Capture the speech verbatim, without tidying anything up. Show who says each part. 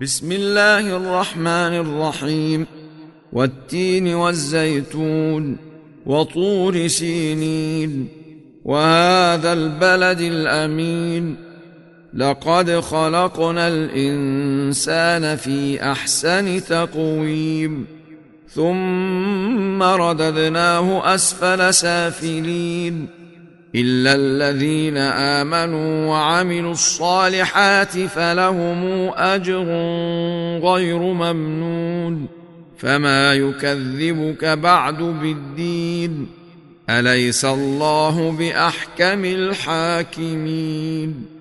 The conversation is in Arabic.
Speaker 1: بسم الله الرحمن الرحيم. والتين والزيتون وطور سينين وهذا البلد الأمين لقد خلقنا الإنسان في أحسن تقويم ثم رددناه أسفل سافلين إلا الذين آمنوا وعملوا الصالحات فلهم أجر غير ممنون فما يكذبك بعد بالدين أليس الله بأحكم الحاكمين